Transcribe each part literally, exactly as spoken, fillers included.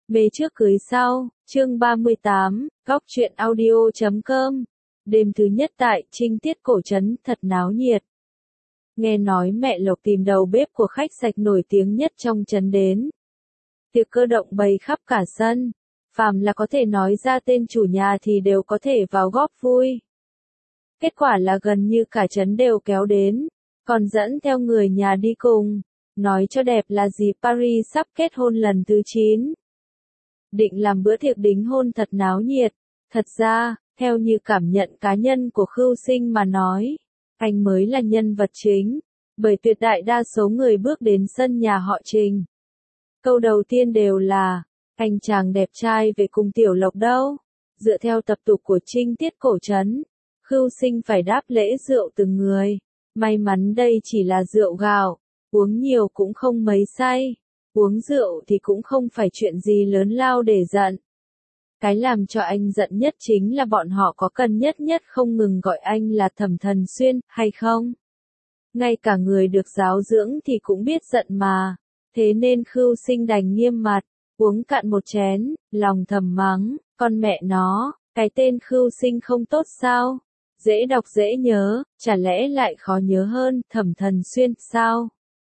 Mê trước cưới sau, chương ba mươi tám, góc truyện audio chấm com. Đêm thứ nhất tại Trinh Tiết Cổ Trấn thật náo nhiệt. Nghe nói mẹ Lộc tìm đầu bếp của khách sạch nổi tiếng nhất trong trấn đến. Tiệc cơ động bày khắp cả sân, phàm là có thể nói ra tên chủ nhà thì đều có thể vào góp vui. Kết quả là gần như cả trấn đều kéo đến, còn dẫn theo người nhà đi cùng. Nói cho đẹp là dì Paris sắp kết hôn lần thứ chín. Định làm bữa tiệc đính hôn thật náo nhiệt. Thật ra, theo như cảm nhận cá nhân của Khưu Sinh mà nói, anh mới là nhân vật chính, bởi tuyệt đại đa số người bước đến sân nhà họ Trình. Câu đầu tiên đều là, anh chàng đẹp trai về cùng Tiểu Lộc đâu. Dựa theo tập tục của Trinh Tiết Cổ Trấn, Khưu Sinh phải đáp lễ rượu từng người. May mắn đây chỉ là rượu gạo, uống nhiều cũng không mấy say. Uống rượu thì cũng không phải chuyện gì lớn lao để giận. Cái làm cho anh giận nhất chính là bọn họ có cần nhất nhất không ngừng gọi anh là Thẩm Thần Xuyên, hay không? Ngay cả người được giáo dưỡng thì cũng biết giận mà. Thế nên Khưu Sinh đành nghiêm mặt, uống cạn một chén, lòng thầm mắng, con mẹ nó, cái tên Khưu Sinh không tốt sao? Dễ đọc dễ nhớ, chả lẽ lại khó nhớ hơn Thẩm Thần Xuyên sao?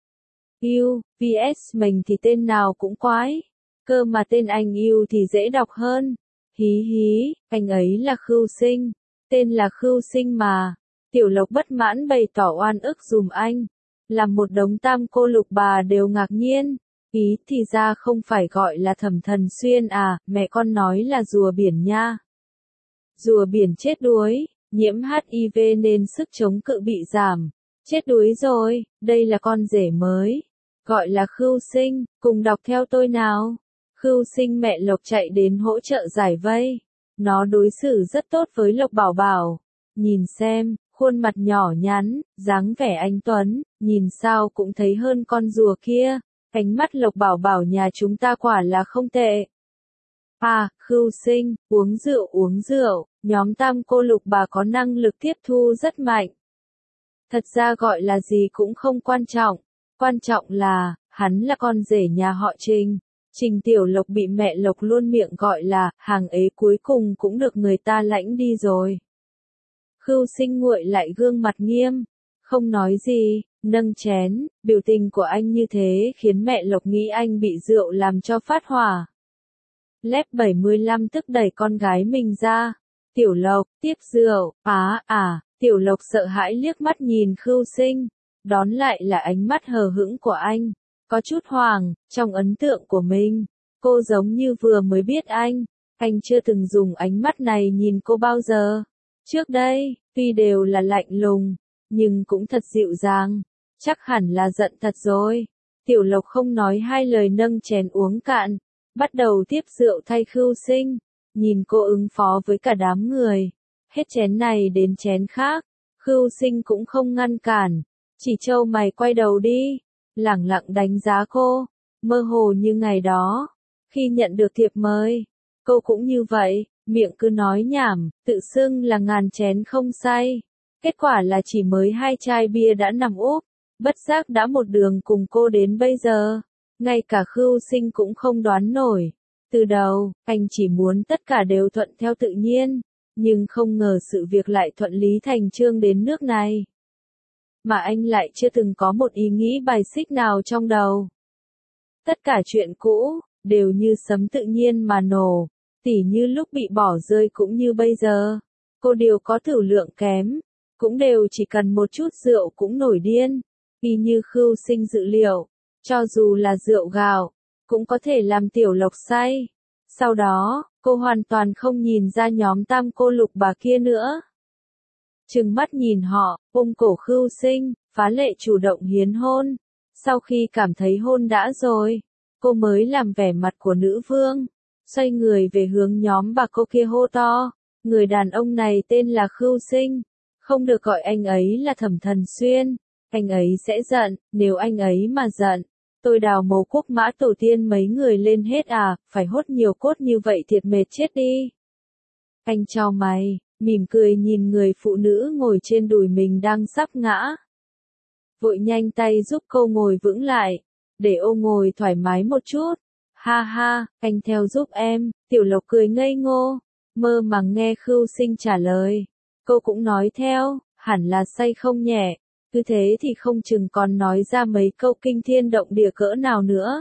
Yêu, vs mình thì tên nào cũng quái. Cơ mà tên anh yêu thì dễ đọc hơn. Hí hí, anh ấy là Khưu Sinh. Tên là Khưu Sinh mà. Tiểu Lộc bất mãn bày tỏ oan ức dùm anh. Làm một đống tam cô lục bà đều ngạc nhiên. Ý thì ra không phải gọi là Thẩm Thần Xuyên à, mẹ con nói là rùa biển nha. Rùa biển chết đuối, nhiễm hát i vê nên sức chống cự bị giảm. Chết đuối rồi, đây là con rể mới. Gọi là Khưu Sinh, cùng đọc theo tôi nào. Khưu Sinh mẹ Lộc chạy đến hỗ trợ giải vây. Nó đối xử rất tốt với Lộc Bảo Bảo. Nhìn xem, khuôn mặt nhỏ nhắn, dáng vẻ anh tuấn, nhìn sao cũng thấy hơn con rùa kia. Ánh mắt Lộc Bảo Bảo nhà chúng ta quả là không tệ. À, Khưu Sinh, uống rượu uống rượu, nhóm tam cô lục bà có năng lực tiếp thu rất mạnh. Thật ra gọi là gì cũng không quan trọng. Quan trọng là, hắn là con rể nhà họ Trình. Trình Tiểu Lộc bị mẹ Lộc luôn miệng gọi là, hàng ế cuối cùng cũng được người ta lãnh đi rồi. Khưu Sinh nguội lại gương mặt nghiêm, không nói gì, nâng chén, biểu tình của anh như thế khiến mẹ Lộc nghĩ anh bị rượu làm cho phát hỏa. Lép bảy mươi lăm tức đẩy con gái mình ra. Tiểu Lộc, tiếp rượu, á à, Tiểu Lộc sợ hãi liếc mắt nhìn Khưu Sinh. Đón lại là ánh mắt hờ hững của anh, có chút hoàng, trong ấn tượng của mình, cô giống như vừa mới biết anh, anh chưa từng dùng ánh mắt này nhìn cô bao giờ. Trước đây, tuy đều là lạnh lùng, nhưng cũng thật dịu dàng, chắc hẳn là giận thật rồi. Tiểu Lộc không nói hai lời nâng chén uống cạn, bắt đầu tiếp rượu thay Khưu Sinh, nhìn cô ứng phó với cả đám người, hết chén này đến chén khác, Khưu Sinh cũng không ngăn cản. Chỉ trâu mày quay đầu đi, lẳng lặng đánh giá cô, mơ hồ như ngày đó. Khi nhận được thiệp mời, cô cũng như vậy, miệng cứ nói nhảm, tự xưng là ngàn chén không say. Kết quả là chỉ mới hai chai bia đã nằm úp, bất giác đã một đường cùng cô đến bây giờ. Ngay cả Khưu Sinh cũng không đoán nổi. Từ đầu, anh chỉ muốn tất cả đều thuận theo tự nhiên, nhưng không ngờ sự việc lại thuận lý thành chương đến nước này. Mà anh lại chưa từng có một ý nghĩ bài xích nào trong đầu. Tất cả chuyện cũ, đều như sấm tự nhiên mà nổ, tỉ như lúc bị bỏ rơi cũng như bây giờ. Cô đều có thử lượng kém, cũng đều chỉ cần một chút rượu cũng nổi điên. Y như Khưu Sinh dự liệu, cho dù là rượu gạo, cũng có thể làm Tiểu Lộc say. Sau đó, cô hoàn toàn không nhìn ra nhóm tam cô lục bà kia nữa. Trừng mắt nhìn họ, ôm cổ Khưu Sinh, phá lệ chủ động hiến hôn. Sau khi cảm thấy hôn đã rồi, cô mới làm vẻ mặt của nữ vương, xoay người về hướng nhóm bà cô kia hô to. Người đàn ông này tên là Khưu Sinh, không được gọi anh ấy là Thẩm Thần Xuyên, anh ấy sẽ giận, nếu anh ấy mà giận, tôi đào mồ quốc mã tổ tiên mấy người lên hết à, phải hốt nhiều cốt như vậy thiệt mệt chết đi. Anh chau mày, mỉm cười nhìn người phụ nữ ngồi trên đùi mình đang sắp ngã. Vội nhanh tay giúp cô ngồi vững lại, để ô ngồi thoải mái một chút. Ha ha, anh theo giúp em, Tiểu Lộc cười ngây ngô, mơ màng nghe Khưu Sinh trả lời. Cô cũng nói theo, hẳn là say không nhẹ, cứ thế thì không chừng còn nói ra mấy câu kinh thiên động địa cỡ nào nữa.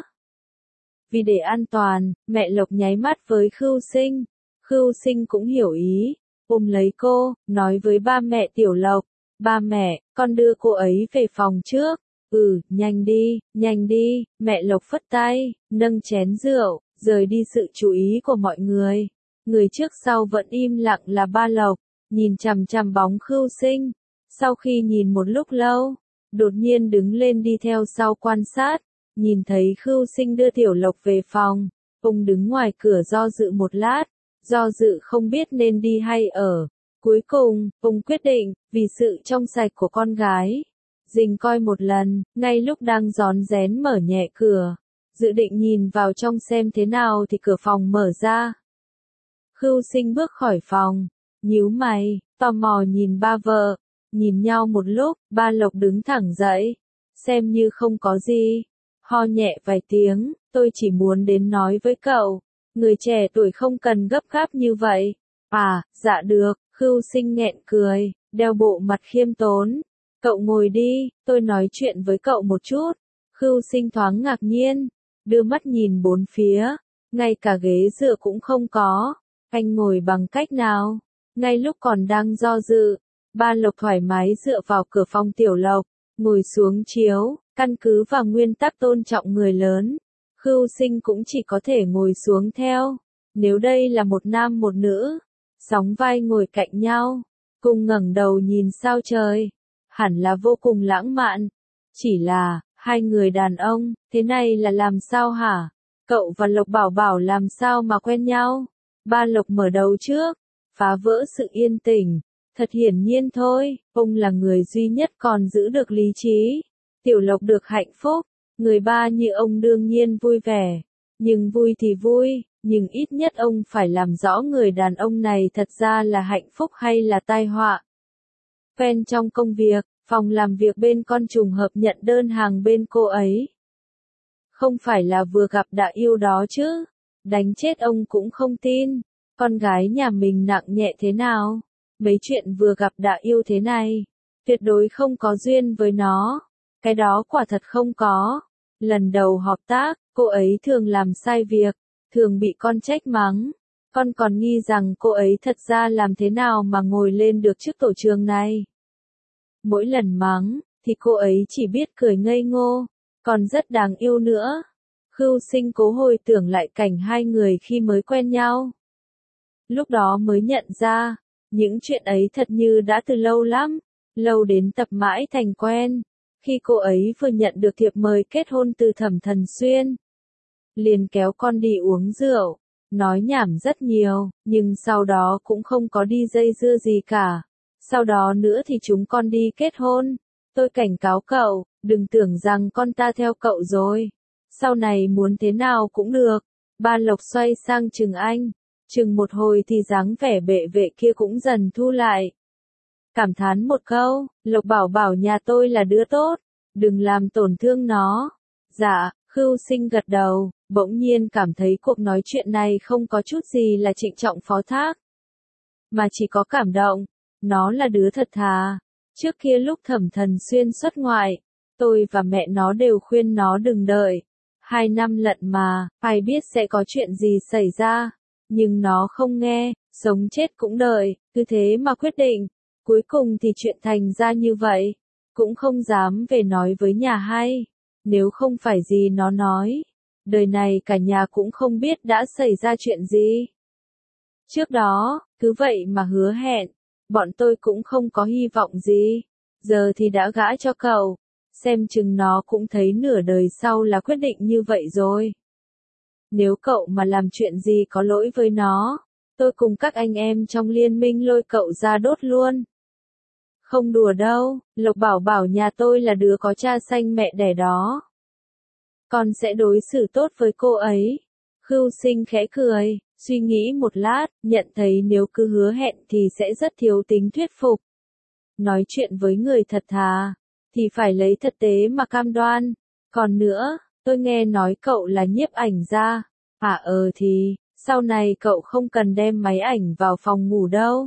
Vì để an toàn, mẹ Lộc nháy mắt với Khưu Sinh. Khưu Sinh cũng hiểu ý, ôm lấy cô, nói với ba mẹ Tiểu Lộc, ba mẹ, con đưa cô ấy về phòng trước. Ừ, nhanh đi, nhanh đi, mẹ Lộc phất tay, nâng chén rượu, rời đi sự chú ý của mọi người. Người trước sau vẫn im lặng là ba Lộc, nhìn chằm chằm bóng Khưu Sinh. Sau khi nhìn một lúc lâu, đột nhiên đứng lên đi theo sau quan sát, nhìn thấy Khưu Sinh đưa Tiểu Lộc về phòng, ông đứng ngoài cửa do dự một lát, do dự không biết nên đi hay ở. Cuối cùng, ông quyết định, vì sự trong sạch của con gái, dình coi một lần, ngay lúc đang rón rén mở nhẹ cửa, dự định nhìn vào trong xem thế nào thì cửa phòng mở ra. Khưu Sinh bước khỏi phòng, nhíu mày, tò mò nhìn ba vợ, nhìn nhau một lúc, ba Lộc đứng thẳng dậy, xem như không có gì, ho nhẹ vài tiếng, tôi chỉ muốn đến nói với cậu, người trẻ tuổi không cần gấp gáp như vậy. À, dạ được, Khưu Sinh nghẹn cười, đeo bộ mặt khiêm tốn. Cậu ngồi đi, tôi nói chuyện với cậu một chút. Khưu Sinh thoáng ngạc nhiên, đưa mắt nhìn bốn phía, ngay cả ghế dựa cũng không có. Anh ngồi bằng cách nào? Ngay lúc còn đang do dự, ba Lộc thoải mái dựa vào cửa phòng Tiểu Lộc, ngồi xuống chiếu, căn cứ vào nguyên tắc tôn trọng người lớn. Khưu Sinh cũng chỉ có thể ngồi xuống theo. Nếu đây là một nam một nữ, sóng vai ngồi cạnh nhau, cùng ngẩng đầu nhìn sao trời, hẳn là vô cùng lãng mạn. Chỉ là, hai người đàn ông, thế này là làm sao hả? Cậu và Lộc Bảo Bảo làm sao mà quen nhau? Ba Lộc mở đầu trước, phá vỡ sự yên tĩnh. Thật hiển nhiên thôi, ông là người duy nhất còn giữ được lý trí. Tiểu Lộc được hạnh phúc, người ba như ông đương nhiên vui vẻ. Nhưng vui thì vui, nhưng ít nhất ông phải làm rõ người đàn ông này thật ra là hạnh phúc hay là tai họa. Quen trong công việc, phòng làm việc bên con trùng hợp nhận đơn hàng bên cô ấy. Không phải là vừa gặp đã yêu đó chứ, đánh chết ông cũng không tin, con gái nhà mình nặng nhẹ thế nào, mấy chuyện vừa gặp đã yêu thế này, tuyệt đối không có duyên với nó, cái đó quả thật không có. Lần đầu hợp tác, cô ấy thường làm sai việc, thường bị con trách mắng, con còn nghi rằng cô ấy thật ra làm thế nào mà ngồi lên được chức tổ trưởng này. Mỗi lần mắng, thì cô ấy chỉ biết cười ngây ngô, còn rất đáng yêu nữa. Khưu Sinh cố hồi tưởng lại cảnh hai người khi mới quen nhau. Lúc đó mới nhận ra, những chuyện ấy thật như đã từ lâu lắm, lâu đến tập mãi thành quen. Khi cô ấy vừa nhận được thiệp mời kết hôn từ Thẩm Thần Xuyên, liền kéo con đi uống rượu, nói nhảm rất nhiều, nhưng sau đó cũng không có đi dây dưa gì cả. Sau đó nữa thì chúng con đi kết hôn. Tôi cảnh cáo cậu, đừng tưởng rằng con ta theo cậu rồi. Sau này muốn thế nào cũng được. Ba Lộc xoay sang chừng anh. Chừng một hồi thì dáng vẻ bệ vệ kia cũng dần thu lại. Cảm thán một câu, Lộc Bảo Bảo nhà tôi là đứa tốt. Đừng làm tổn thương nó. Dạ, Khưu Sinh gật đầu, bỗng nhiên cảm thấy cuộc nói chuyện này không có chút gì là trịnh trọng phó thác. Mà chỉ có cảm động. Nó là đứa thật thà. Trước kia lúc Thẩm Thần Xuyên xuất ngoại, tôi và mẹ nó đều khuyên nó đừng đợi. Hai năm lận mà, ai biết sẽ có chuyện gì xảy ra. Nhưng nó không nghe, sống chết cũng đợi, cứ thế mà quyết định. Cuối cùng thì chuyện thành ra như vậy. Cũng không dám về nói với nhà hay. Nếu không phải gì nó nói, đời này cả nhà cũng không biết đã xảy ra chuyện gì. Trước đó, cứ vậy mà hứa hẹn. Bọn tôi cũng không có hy vọng gì. Giờ thì đã gả cho cậu. Xem chừng nó cũng thấy nửa đời sau là quyết định như vậy rồi. Nếu cậu mà làm chuyện gì có lỗi với nó, tôi cùng các anh em trong liên minh lôi cậu ra đốt luôn. Không đùa đâu, Lộc Bảo Bảo nhà tôi là đứa có cha xanh mẹ đẻ đó. Con sẽ đối xử tốt với cô ấy. Khưu Sinh khẽ cười, suy nghĩ một lát, nhận thấy nếu cứ hứa hẹn thì sẽ rất thiếu tính thuyết phục. Nói chuyện với người thật thà, thì phải lấy thật tế mà cam đoan. Còn nữa, tôi nghe nói cậu là nhiếp ảnh gia, À ờ thì, sau này cậu không cần đem máy ảnh vào phòng ngủ đâu.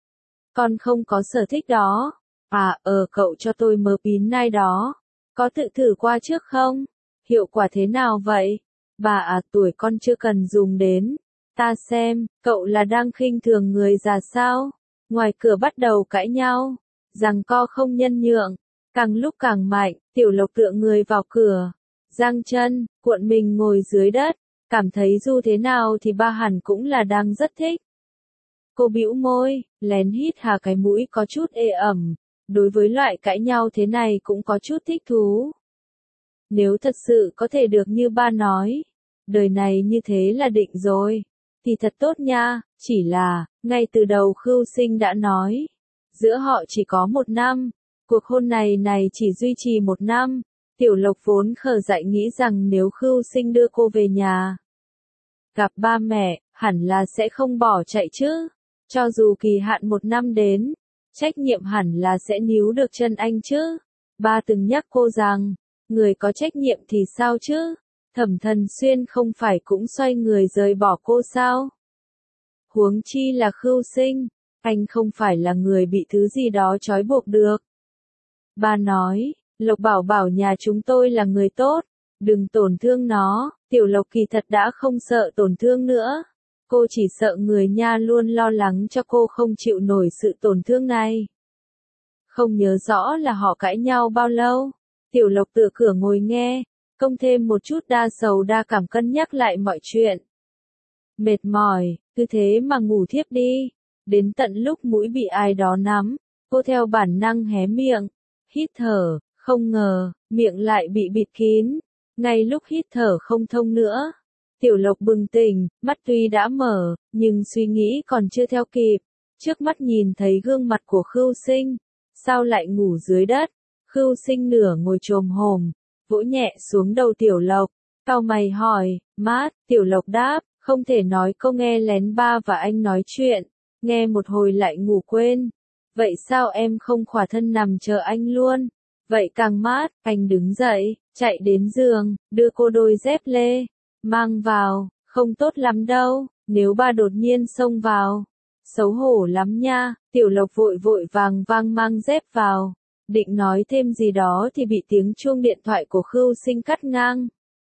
Con không có sở thích đó. À ờ cậu cho tôi mớ pin nai đó. Có tự thử qua trước không? Hiệu quả thế nào vậy? Bà à tuổi con chưa cần dùng đến. Ta xem, cậu là đang khinh thường người già sao? Ngoài cửa bắt đầu cãi nhau. Giằng co không nhân nhượng. Càng lúc càng mạnh, Tiểu Lộc tựa người vào cửa. Giang chân, cuộn mình ngồi dưới đất. Cảm thấy dù thế nào thì ba hẳn cũng là đang rất thích. Cô bĩu môi, lén hít hà cái mũi có chút ê ẩm. Đối với loại cãi nhau thế này cũng có chút thích thú. Nếu thật sự có thể được như ba nói, đời này như thế là định rồi, thì thật tốt nha, chỉ là, ngay từ đầu Khưu Sinh đã nói, giữa họ chỉ có một năm, cuộc hôn này này chỉ duy trì một năm, Tiểu Lộc vốn khờ dại nghĩ rằng nếu Khưu Sinh đưa cô về nhà, gặp ba mẹ, hẳn là sẽ không bỏ chạy chứ, cho dù kỳ hạn một năm đến, trách nhiệm hẳn là sẽ níu được chân anh chứ, ba từng nhắc cô rằng, người có trách nhiệm thì sao chứ? Thẩm Thần Xuyên không phải cũng xoay người rời bỏ cô sao? Huống chi là Khưu Sinh, anh không phải là người bị thứ gì đó trói buộc được. Ba nói, Lộc bảo bảo nhà chúng tôi là người tốt, đừng tổn thương nó, Tiểu Lộc kỳ thật đã không sợ tổn thương nữa. Cô chỉ sợ người nha luôn lo lắng cho cô không chịu nổi sự tổn thương này. Không nhớ rõ là họ cãi nhau bao lâu. Tiểu Lộc tựa cửa ngồi nghe, không thêm một chút đa sầu đa cảm cân nhắc lại mọi chuyện. Mệt mỏi, cứ thế mà ngủ thiếp đi. Đến tận lúc mũi bị ai đó nắm, cô theo bản năng hé miệng, hít thở, không ngờ, miệng lại bị bịt kín. Ngay lúc hít thở không thông nữa, Tiểu Lộc bừng tỉnh, mắt tuy đã mở, nhưng suy nghĩ còn chưa theo kịp. Trước mắt nhìn thấy gương mặt của Khưu Sinh, sao lại ngủ dưới đất? Khưu Sinh nửa ngồi chồm hổm, vỗ nhẹ xuống đầu Tiểu Lộc, cau mày hỏi, mát, Tiểu Lộc đáp, không thể nói cô nghe lén ba và anh nói chuyện, nghe một hồi lại ngủ quên. Vậy sao em không khỏa thân nằm chờ anh luôn? Vậy càng mát, anh đứng dậy, chạy đến giường, đưa cô đôi dép lê, mang vào, không tốt lắm đâu, nếu ba đột nhiên xông vào. Xấu hổ lắm nha, Tiểu Lộc vội vội vàng vang mang dép vào. Định nói thêm gì đó thì bị tiếng chuông điện thoại của Khưu Sinh cắt ngang.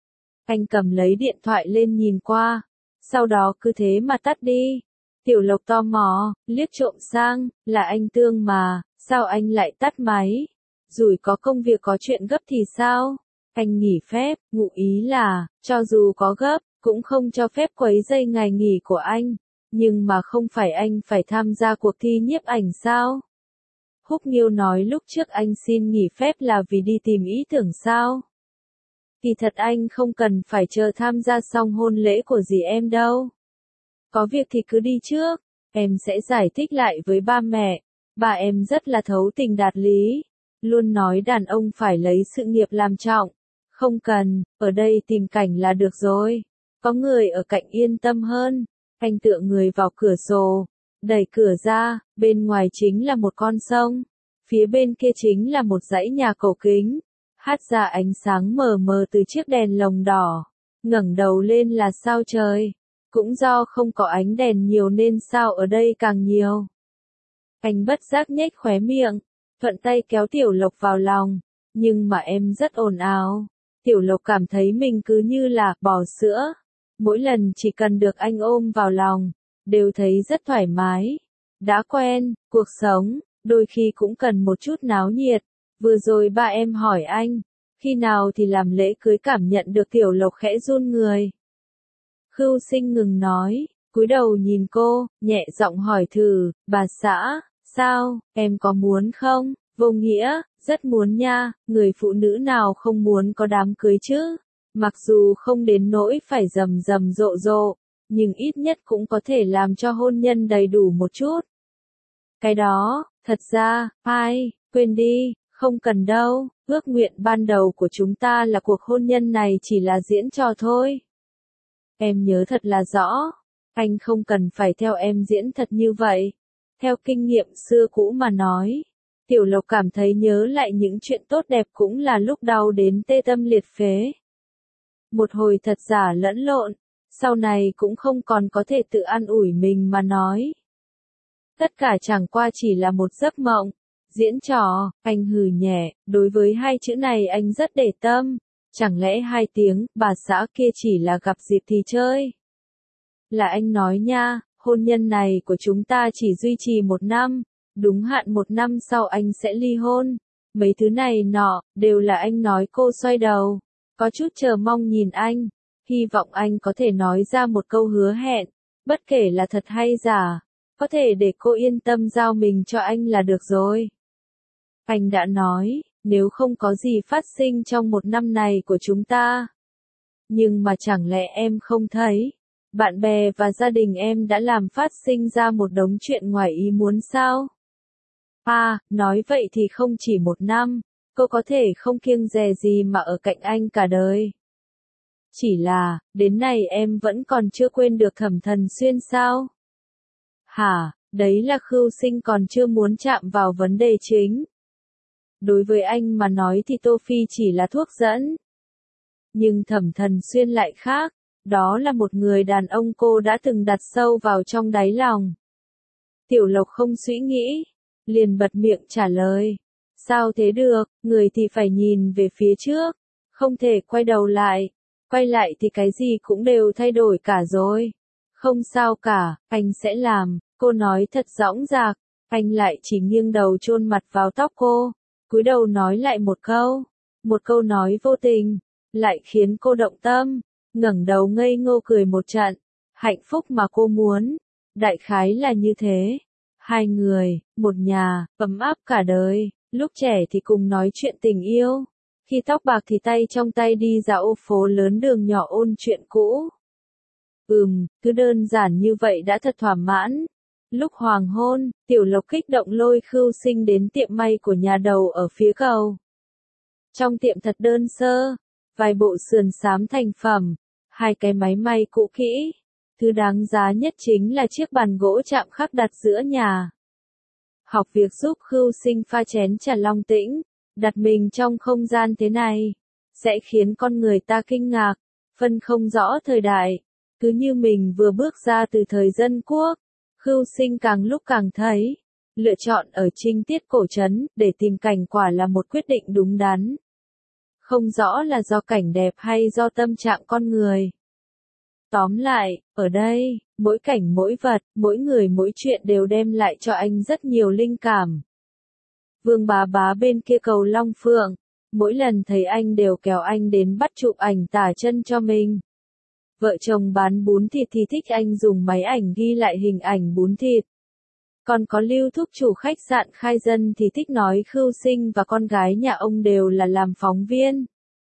Anh cầm lấy điện thoại lên nhìn qua, sau đó cứ thế mà tắt đi. Tiểu Lộc tò mò, liếc trộm sang, là anh Tương mà, sao anh lại tắt máy? Rủi có công việc có chuyện gấp thì sao? Anh nghỉ phép, ngụ ý là, cho dù có gấp, cũng không cho phép quấy rầy ngày nghỉ của anh. Nhưng mà không phải anh phải tham gia cuộc thi nhiếp ảnh sao? Húc Nghiêu nói lúc trước anh xin nghỉ phép là vì đi tìm ý tưởng sao? Kỳ thật anh không cần phải chờ tham gia xong hôn lễ của dì em đâu. Có việc thì cứ đi trước, em sẽ giải thích lại với ba mẹ. Ba em rất là thấu tình đạt lý, luôn nói đàn ông phải lấy sự nghiệp làm trọng. Không cần, ở đây tìm cảnh là được rồi. Có người ở cạnh yên tâm hơn. Anh tựa người vào cửa sổ, đẩy cửa ra, bên ngoài chính là một con sông. Phía bên kia chính là một dãy nhà cổ kính. Hát ra ánh sáng mờ mờ từ chiếc đèn lồng đỏ. Ngẩng đầu lên là sao trời. Cũng do không có ánh đèn nhiều nên sao ở đây càng nhiều. Anh bất giác nhếch khóe miệng, thuận tay kéo Tiểu Lộc vào lòng. Nhưng mà em rất ồn ào. Tiểu Lộc cảm thấy mình cứ như là bò sữa. Mỗi lần chỉ cần được anh ôm vào lòng, đều thấy rất thoải mái. Đã quen, cuộc sống, đôi khi cũng cần một chút náo nhiệt. Vừa rồi ba em hỏi anh, khi nào thì làm lễ cưới cảm nhận được Tiểu Lộc khẽ run người. Khưu Sinh ngừng nói, cúi đầu nhìn cô, nhẹ giọng hỏi thử, bà xã, sao, em có muốn không? Vô Nghĩa, rất muốn nha, người phụ nữ nào không muốn có đám cưới chứ? Mặc dù không đến nỗi phải rầm rầm rộ rộ, nhưng ít nhất cũng có thể làm cho hôn nhân đầy đủ một chút. Cái đó, thật ra, ai, quên đi, không cần đâu, ước nguyện ban đầu của chúng ta là cuộc hôn nhân này chỉ là diễn trò thôi. Em nhớ thật là rõ, anh không cần phải theo em diễn thật như vậy. Theo kinh nghiệm xưa cũ mà nói, Tiểu Lộc cảm thấy nhớ lại những chuyện tốt đẹp cũng là lúc đau đến tê tâm liệt phế. Một hồi thật giả lẫn lộn, sau này cũng không còn có thể tự an ủi mình mà nói. Tất cả chẳng qua chỉ là một giấc mộng, diễn trò, anh hừ nhẹ, đối với hai chữ này anh rất để tâm, chẳng lẽ hai tiếng, bà xã kia chỉ là gặp dịp thì chơi. Là anh nói nha, hôn nhân này của chúng ta chỉ duy trì một năm, đúng hạn một năm sau anh sẽ ly hôn, mấy thứ này nọ, đều là anh nói. Cô xoay đầu, có chút chờ mong nhìn anh, hy vọng anh có thể nói ra một câu hứa hẹn, bất kể là thật hay giả, có thể để cô yên tâm giao mình cho anh là được rồi. Anh đã nói, nếu không có gì phát sinh trong một năm này của chúng ta. Nhưng mà chẳng lẽ em không thấy, bạn bè và gia đình em đã làm phát sinh ra một đống chuyện ngoài ý muốn sao? À, nói vậy thì không chỉ một năm, cô có thể không kiêng dè gì mà ở cạnh anh cả đời. Chỉ là, đến nay em vẫn còn chưa quên được Thẩm Thần Xuyên sao? Hả, đấy là Khưu Sinh còn chưa muốn chạm vào vấn đề chính. Đối với anh mà nói thì Tô Phi chỉ là thuốc dẫn. Nhưng Thẩm Thần Xuyên lại khác, đó là một người đàn ông cô đã từng đặt sâu vào trong đáy lòng. Tiểu Lộc không suy nghĩ, liền bật miệng trả lời. Sao thế được, người thì phải nhìn về phía trước, không thể quay đầu lại. Quay lại thì cái gì cũng đều thay đổi cả rồi. Không sao cả, anh sẽ làm, cô nói thật dõng dạc, anh lại chỉ nghiêng đầu chôn mặt vào tóc cô, cúi đầu nói lại một câu, một câu nói vô tình, lại khiến cô động tâm, ngẩng đầu ngây ngô cười một trận, hạnh phúc mà cô muốn, đại khái là như thế. Hai người, một nhà, ấm áp cả đời, lúc trẻ thì cùng nói chuyện tình yêu. Khi tóc bạc thì tay trong tay đi dạo phố lớn đường nhỏ ôn chuyện cũ. Ừm, cứ đơn giản như vậy đã thật thỏa mãn. Lúc hoàng hôn, Tiểu Lộc kích động lôi Khưu Sinh đến tiệm may của nhà đầu ở phía cầu. Trong tiệm thật đơn sơ, vài bộ sườn xám thành phẩm, hai cái máy may cũ kỹ. Thứ đáng giá nhất chính là chiếc bàn gỗ chạm khắc đặt giữa nhà. Học việc giúp Khưu Sinh pha chén trà long tĩnh. Đặt mình trong không gian thế này, sẽ khiến con người ta kinh ngạc, phân không rõ thời đại, cứ như mình vừa bước ra từ thời dân quốc. Khưu Sinh càng lúc càng thấy, lựa chọn ở Trinh Tiết cổ trấn để tìm cảnh quả là một quyết định đúng đắn. Không rõ là do cảnh đẹp hay do tâm trạng con người. Tóm lại, ở đây, mỗi cảnh mỗi vật, mỗi người mỗi chuyện đều đem lại cho anh rất nhiều linh cảm. Vương Bá Bá bên kia cầu Long Phượng, mỗi lần thấy anh đều kéo anh đến bắt chụp ảnh tả chân cho mình. Vợ chồng bán bún thịt thì thích anh dùng máy ảnh ghi lại hình ảnh bún thịt. Còn có Lưu Thúc chủ khách sạn Khai Dân thì thích nói Khưu Sinh và con gái nhà ông đều là làm phóng viên.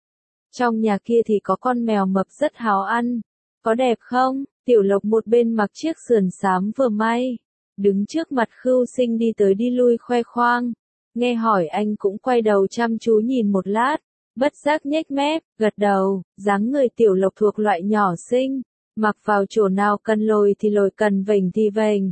Trong nhà kia thì có con mèo mập rất háo ăn. Có đẹp không? Tiểu Lộc một bên mặc chiếc sườn xám vừa may, đứng trước mặt Khưu Sinh đi tới đi lui khoe khoang. Nghe hỏi anh cũng quay đầu chăm chú nhìn một lát, bất giác nhếch mép, gật đầu, dáng người Tiểu Lộc thuộc loại nhỏ xinh, mặc vào chỗ nào cần lồi thì lồi, cần vểnh thì vểnh.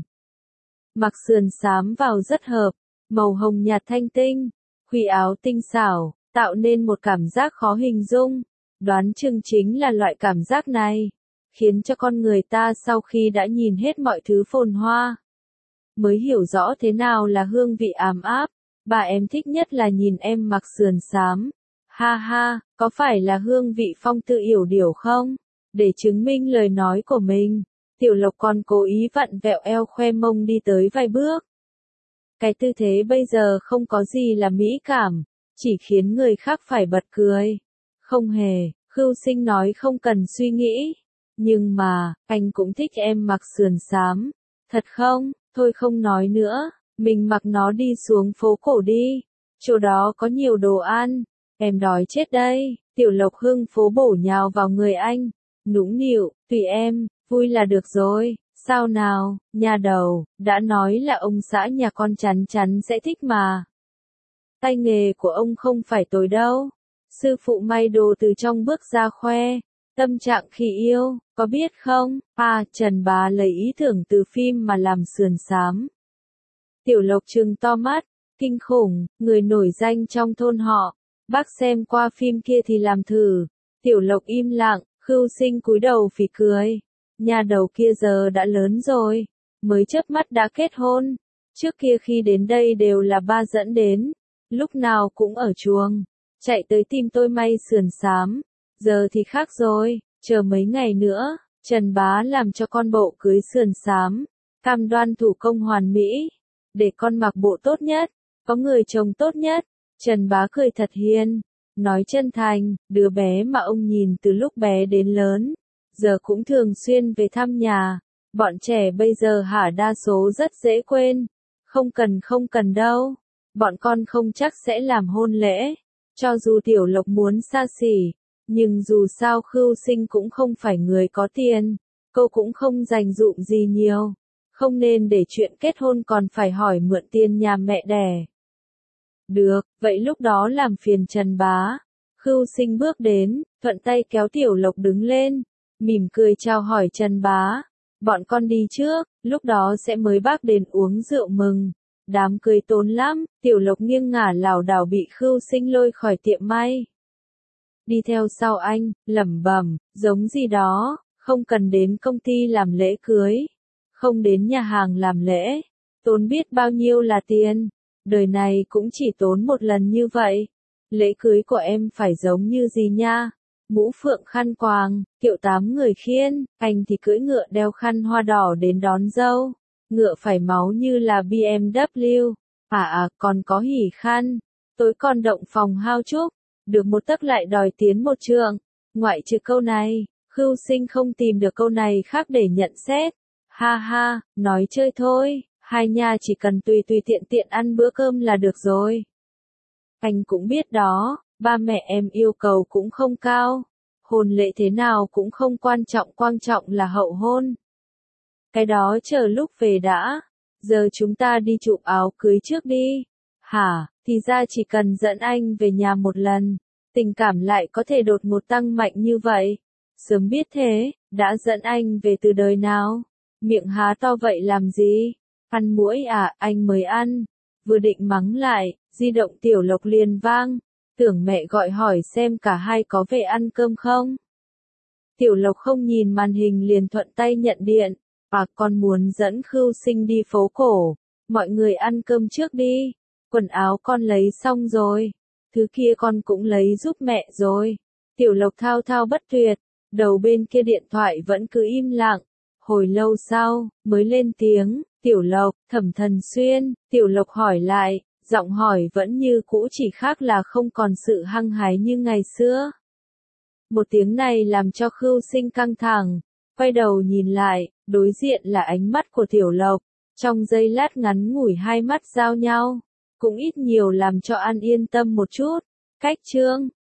Mặc sườn xám vào rất hợp, màu hồng nhạt thanh tinh, khuy áo tinh xảo, tạo nên một cảm giác khó hình dung. Đoán chừng chính là loại cảm giác này, khiến cho con người ta sau khi đã nhìn hết mọi thứ phồn hoa, mới hiểu rõ thế nào là hương vị ấm áp. Bà em thích nhất là nhìn em mặc sườn xám. Ha ha, có phải là hương vị phong tư yểu điểu không? Để chứng minh lời nói của mình, Tiểu Lộc còn cố ý vặn vẹo eo khoe mông đi tới vài bước. Cái tư thế bây giờ không có gì là mỹ cảm, chỉ khiến người khác phải bật cười. Không hề, Khưu Sinh nói không cần suy nghĩ. Nhưng mà, anh cũng thích em mặc sườn xám. Thật không? Thôi không nói nữa. Mình mặc nó đi xuống phố cổ đi, chỗ đó có nhiều đồ ăn, em đói chết đây. Tiểu Lộc hưng phố bổ nhào vào người anh, nũng nịu, tùy em, vui là được rồi, sao nào, nhà đầu, đã nói là ông xã nhà con chắn chắn sẽ thích mà. Tay nghề của ông không phải tồi đâu, sư phụ may đồ từ trong bước ra khoe, tâm trạng khi yêu, có biết không, à, Trần Bá lấy ý tưởng từ phim mà làm sườn xám. Tiểu Lộc trừng to mắt, kinh khủng, người nổi danh trong thôn họ, bác xem qua phim kia thì làm thử. Tiểu Lộc im lặng, Khưu Sinh cúi đầu phì cười. Nhà đầu kia giờ đã lớn rồi, mới chớp mắt đã kết hôn. Trước kia khi đến đây đều là ba dẫn đến, lúc nào cũng ở chuồng, chạy tới tìm tôi may sườn xám. Giờ thì khác rồi, chờ mấy ngày nữa, Trần Bá làm cho con bộ cưới sườn xám, cam đoan thủ công hoàn mỹ, để con mặc bộ tốt nhất, có người chồng tốt nhất. Trần Bá cười thật hiền, nói chân thành, đứa bé mà ông nhìn từ lúc bé đến lớn, giờ cũng thường xuyên về thăm nhà. Bọn trẻ bây giờ hả đa số rất dễ quên, không cần không cần đâu, bọn con không chắc sẽ làm hôn lễ, cho dù Tiểu Lộc muốn xa xỉ, nhưng dù sao Khưu Sinh cũng không phải người có tiền, cô cũng không dành dụm gì nhiều, không nên để chuyện kết hôn còn phải hỏi mượn tiền nhà mẹ đẻ. Được, vậy lúc đó làm phiền Trần Bá. Khưu Sinh bước đến, thuận tay kéo Tiểu Lộc đứng lên, mỉm cười chào hỏi Trần Bá. Bọn con đi trước, lúc đó sẽ mời bác đến uống rượu mừng. Đám cưới tốn lắm, Tiểu Lộc nghiêng ngả lảo đảo bị Khưu Sinh lôi khỏi tiệm may. Đi theo sau anh, lẩm bẩm, giống gì đó, không cần đến công ty làm lễ cưới, không đến nhà hàng làm lễ, tốn biết bao nhiêu là tiền, đời này cũng chỉ tốn một lần như vậy. Lễ cưới của em phải giống như gì nha? Mũ phượng khăn quàng, kiệu tám người khiên, anh thì cưỡi ngựa đeo khăn hoa đỏ đến đón dâu. Ngựa phải máu như là bê em vê, à à, còn có hỉ khăn, tối còn động phòng hao chúc, được một tấc lại đòi tiến một trượng. Ngoại trừ câu này, Khưu Sinh không tìm được câu này khác để nhận xét. Ha ha, nói chơi thôi, hai nhà chỉ cần tùy tùy tiện tiện ăn bữa cơm là được rồi. Anh cũng biết đó, ba mẹ em yêu cầu cũng không cao, hôn lễ thế nào cũng không quan trọng, quan trọng là hậu hôn. Cái đó chờ lúc về đã, giờ chúng ta đi chụp áo cưới trước đi. Hả, thì ra chỉ cần dẫn anh về nhà một lần, tình cảm lại có thể đột ngột tăng mạnh như vậy. Sớm biết thế, đã dẫn anh về từ đời nào? Miệng há to vậy làm gì? Ăn muỗi à, anh mới ăn. Vừa định mắng lại, di động Tiểu Lộc liền vang, tưởng mẹ gọi hỏi xem cả hai có về ăn cơm không. Tiểu Lộc không nhìn màn hình liền thuận tay nhận điện. À, con muốn dẫn Khưu Sinh đi phố cổ, mọi người ăn cơm trước đi, quần áo con lấy xong rồi, thứ kia con cũng lấy giúp mẹ rồi. Tiểu Lộc thao thao bất tuyệt, đầu bên kia điện thoại vẫn cứ im lặng, hồi lâu sau, mới lên tiếng, Tiểu Lộc, Thẩm Thần Xuyên. Tiểu Lộc hỏi lại, giọng hỏi vẫn như cũ, chỉ khác là không còn sự hăng hái như ngày xưa. Một tiếng này làm cho Khưu Sinh căng thẳng, quay đầu nhìn lại, đối diện là ánh mắt của Tiểu Lộc, trong giây lát ngắn ngủi hai mắt giao nhau, cũng ít nhiều làm cho anh yên tâm một chút. Cách chương